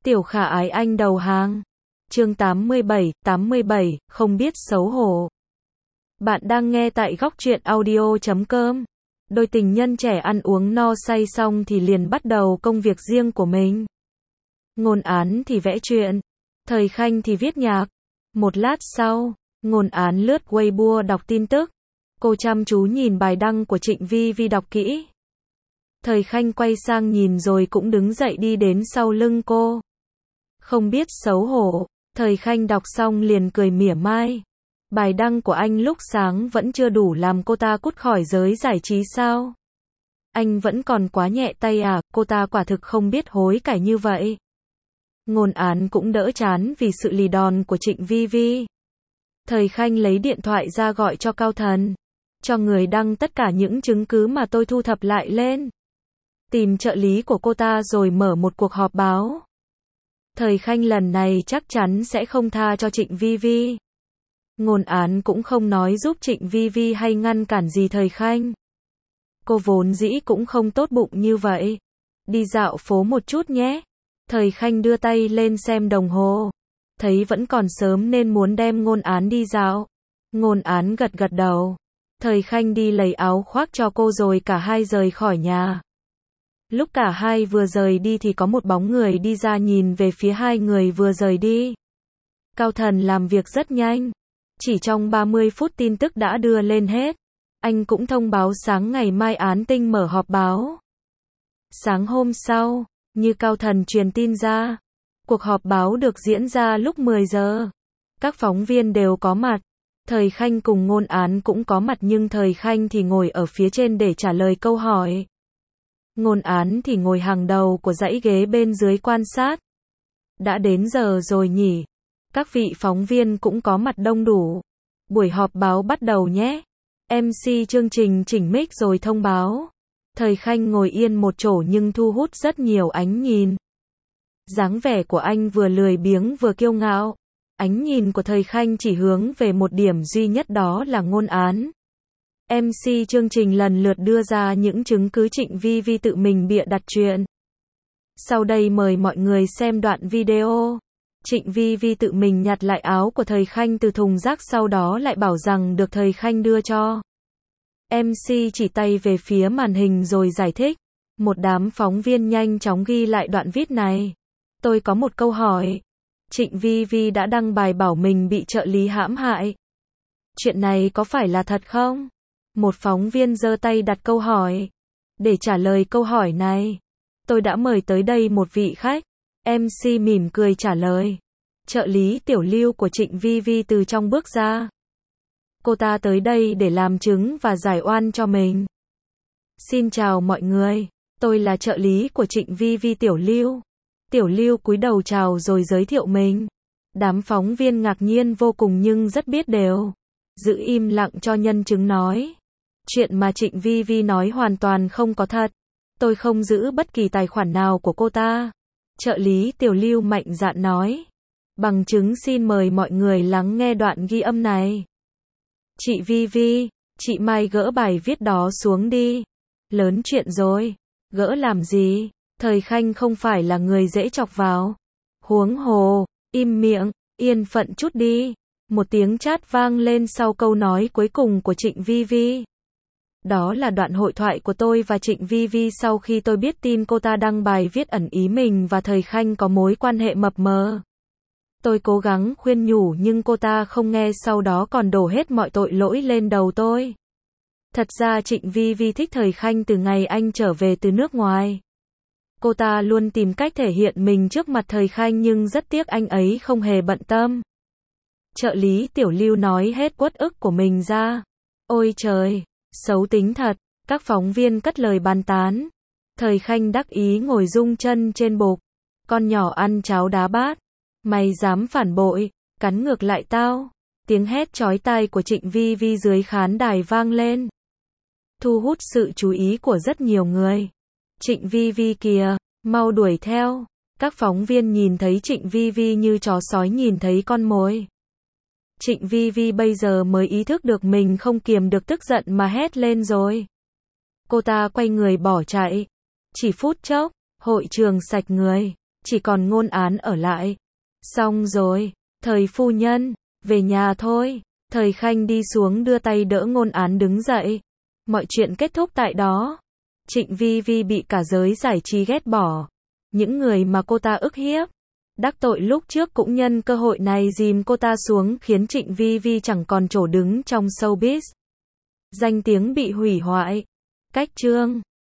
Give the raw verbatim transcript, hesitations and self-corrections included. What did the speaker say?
Tiểu Khả Ái Anh đầu hàng. Chương tám mươi bảy, tám mươi bảy, không biết xấu hổ. Bạn đang nghe tại góc truyện audio chấm com. Đôi tình nhân trẻ ăn uống no say xong thì liền bắt đầu công việc riêng của mình. Ngôn Án thì vẽ truyện, Thời Khanh thì viết nhạc. Một lát sau, Ngôn Án lướt Weibo đọc tin tức. Cô chăm chú nhìn bài đăng của Trịnh Vi Vi đọc kỹ. Thời Khanh quay sang nhìn rồi cũng đứng dậy đi đến sau lưng cô. Không biết xấu hổ, Thời Khanh đọc xong liền cười mỉa mai. Bài đăng của anh lúc sáng vẫn chưa đủ làm cô ta cút khỏi giới giải trí sao? Anh vẫn còn quá nhẹ tay à, cô ta quả thực không biết hối cải như vậy. Ngôn Án cũng đỡ chán vì sự lì đòn của Trịnh Vi Vi. Thời Khanh lấy điện thoại ra gọi cho Cao Thần. Cho người đăng tất cả những chứng cứ mà tôi thu thập lại lên. Tìm trợ lý của cô ta rồi mở một cuộc họp báo. Thời Khanh lần này chắc chắn sẽ không tha cho Trịnh Vi Vi. Ngôn Án cũng không nói giúp Trịnh Vi Vi hay ngăn cản gì Thời Khanh. Cô vốn dĩ cũng không tốt bụng như vậy. Đi dạo phố một chút nhé. Thời Khanh đưa tay lên xem đồng hồ. Thấy vẫn còn sớm nên muốn đem Ngôn Án đi dạo. Ngôn Án gật gật đầu. Thời Khanh đi lấy áo khoác cho cô rồi cả hai rời khỏi nhà. Lúc cả hai vừa rời đi thì có một bóng người đi ra nhìn về phía hai người vừa rời đi. Cao Thần làm việc rất nhanh. Chỉ trong ba mươi phút tin tức đã đưa lên hết. Anh cũng thông báo sáng ngày mai Án Tinh mở họp báo. Sáng hôm sau, như Cao Thần truyền tin ra, cuộc họp báo được diễn ra lúc mười giờ. Các phóng viên đều có mặt. Thời Khanh cùng Ngôn Án cũng có mặt nhưng Thời Khanh thì ngồi ở phía trên để trả lời câu hỏi. Ngôn Án thì ngồi hàng đầu của dãy ghế bên dưới quan sát. Đã đến giờ rồi nhỉ? Các vị phóng viên cũng có mặt đông đủ. Buổi họp báo bắt đầu nhé. em xê chương trình chỉnh mic rồi thông báo. Thời Khanh ngồi yên một chỗ nhưng thu hút rất nhiều ánh nhìn. Dáng vẻ của anh vừa lười biếng vừa kiêu ngạo. Ánh nhìn của Thời Khanh chỉ hướng về một điểm duy nhất, đó là Ngôn Án. em xê chương trình lần lượt đưa ra những chứng cứ Trịnh Vi Vi tự mình bịa đặt chuyện. Sau đây mời mọi người xem đoạn video. Trịnh Vi Vi tự mình nhặt lại áo của Thời Khanh từ thùng rác, sau đó lại bảo rằng được Thời Khanh đưa cho. em xê chỉ tay về phía màn hình rồi giải thích. Một đám phóng viên nhanh chóng ghi lại đoạn viết này. Tôi có một câu hỏi. Trịnh Vi Vi đã đăng bài bảo mình bị trợ lý hãm hại. Chuyện này có phải là thật không? Một phóng viên giơ tay đặt câu hỏi. Để trả lời câu hỏi này, tôi đã mời tới đây một vị khách. em xê mỉm cười trả lời. Trợ lý Tiểu Lưu của Trịnh Vi Vi từ trong bước ra. Cô ta tới đây để làm chứng và giải oan cho mình. Xin chào mọi người, tôi là trợ lý của Trịnh Vi Vi, Tiểu Lưu. Tiểu Lưu cúi đầu chào rồi giới thiệu mình. Đám phóng viên ngạc nhiên vô cùng nhưng rất biết đều. Giữ im lặng cho nhân chứng nói. Chuyện mà Trịnh Vi Vi nói hoàn toàn không có thật. Tôi không giữ bất kỳ tài khoản nào của cô ta. Trợ lý Tiểu Lưu mạnh dạn nói. Bằng chứng xin mời mọi người lắng nghe đoạn ghi âm này. Chị Vi Vi, chị Mai gỡ bài viết đó xuống đi. Lớn chuyện rồi. Gỡ làm gì? Thời Khanh không phải là người dễ chọc vào. Huống hồ, im miệng, yên phận chút đi. Một tiếng chát vang lên sau câu nói cuối cùng của Trịnh Vi Vi. Đó là đoạn hội thoại của tôi và Trịnh Vi Vi sau khi tôi biết tin cô ta đăng bài viết ẩn ý mình và Thời Khanh có mối quan hệ mập mờ. Tôi cố gắng khuyên nhủ nhưng cô ta không nghe, sau đó còn đổ hết mọi tội lỗi lên đầu tôi. Thật ra Trịnh Vi Vi thích Thời Khanh từ ngày anh trở về từ nước ngoài. Cô ta luôn tìm cách thể hiện mình trước mặt Thời Khanh nhưng rất tiếc anh ấy không hề bận tâm. Trợ lý Tiểu Lưu nói hết uất ức của mình ra. Ôi trời, xấu tính thật. Các phóng viên cất lời bàn tán. Thời Khanh đắc ý ngồi rung chân trên bục. Con nhỏ ăn cháo đá bát. Mày dám phản bội, cắn ngược lại tao. Tiếng hét chói tai của Trịnh Vi Vi dưới khán đài vang lên. Thu hút sự chú ý của rất nhiều người. Trịnh Vi Vi kìa, mau đuổi theo. Các phóng viên nhìn thấy Trịnh Vi Vi như chó sói nhìn thấy con mồi. Trịnh Vi Vi bây giờ mới ý thức được mình không kiềm được tức giận mà hét lên rồi. Cô ta quay người bỏ chạy. Chỉ phút chốc, hội trường sạch người. chỉ còn Ngôn Án ở lại. Xong rồi, Thời phu nhân, về nhà thôi. Thời Khanh đi xuống đưa tay đỡ Ngôn Án đứng dậy. Mọi chuyện kết thúc tại đó. Trịnh Vi Vi bị cả giới giải trí ghét bỏ. Những người mà cô ta ức hiếp, đắc tội lúc trước cũng nhân cơ hội này dìm cô ta xuống, khiến Trịnh Vi Vi chẳng còn chỗ đứng trong showbiz. Danh tiếng bị hủy hoại. Cách chương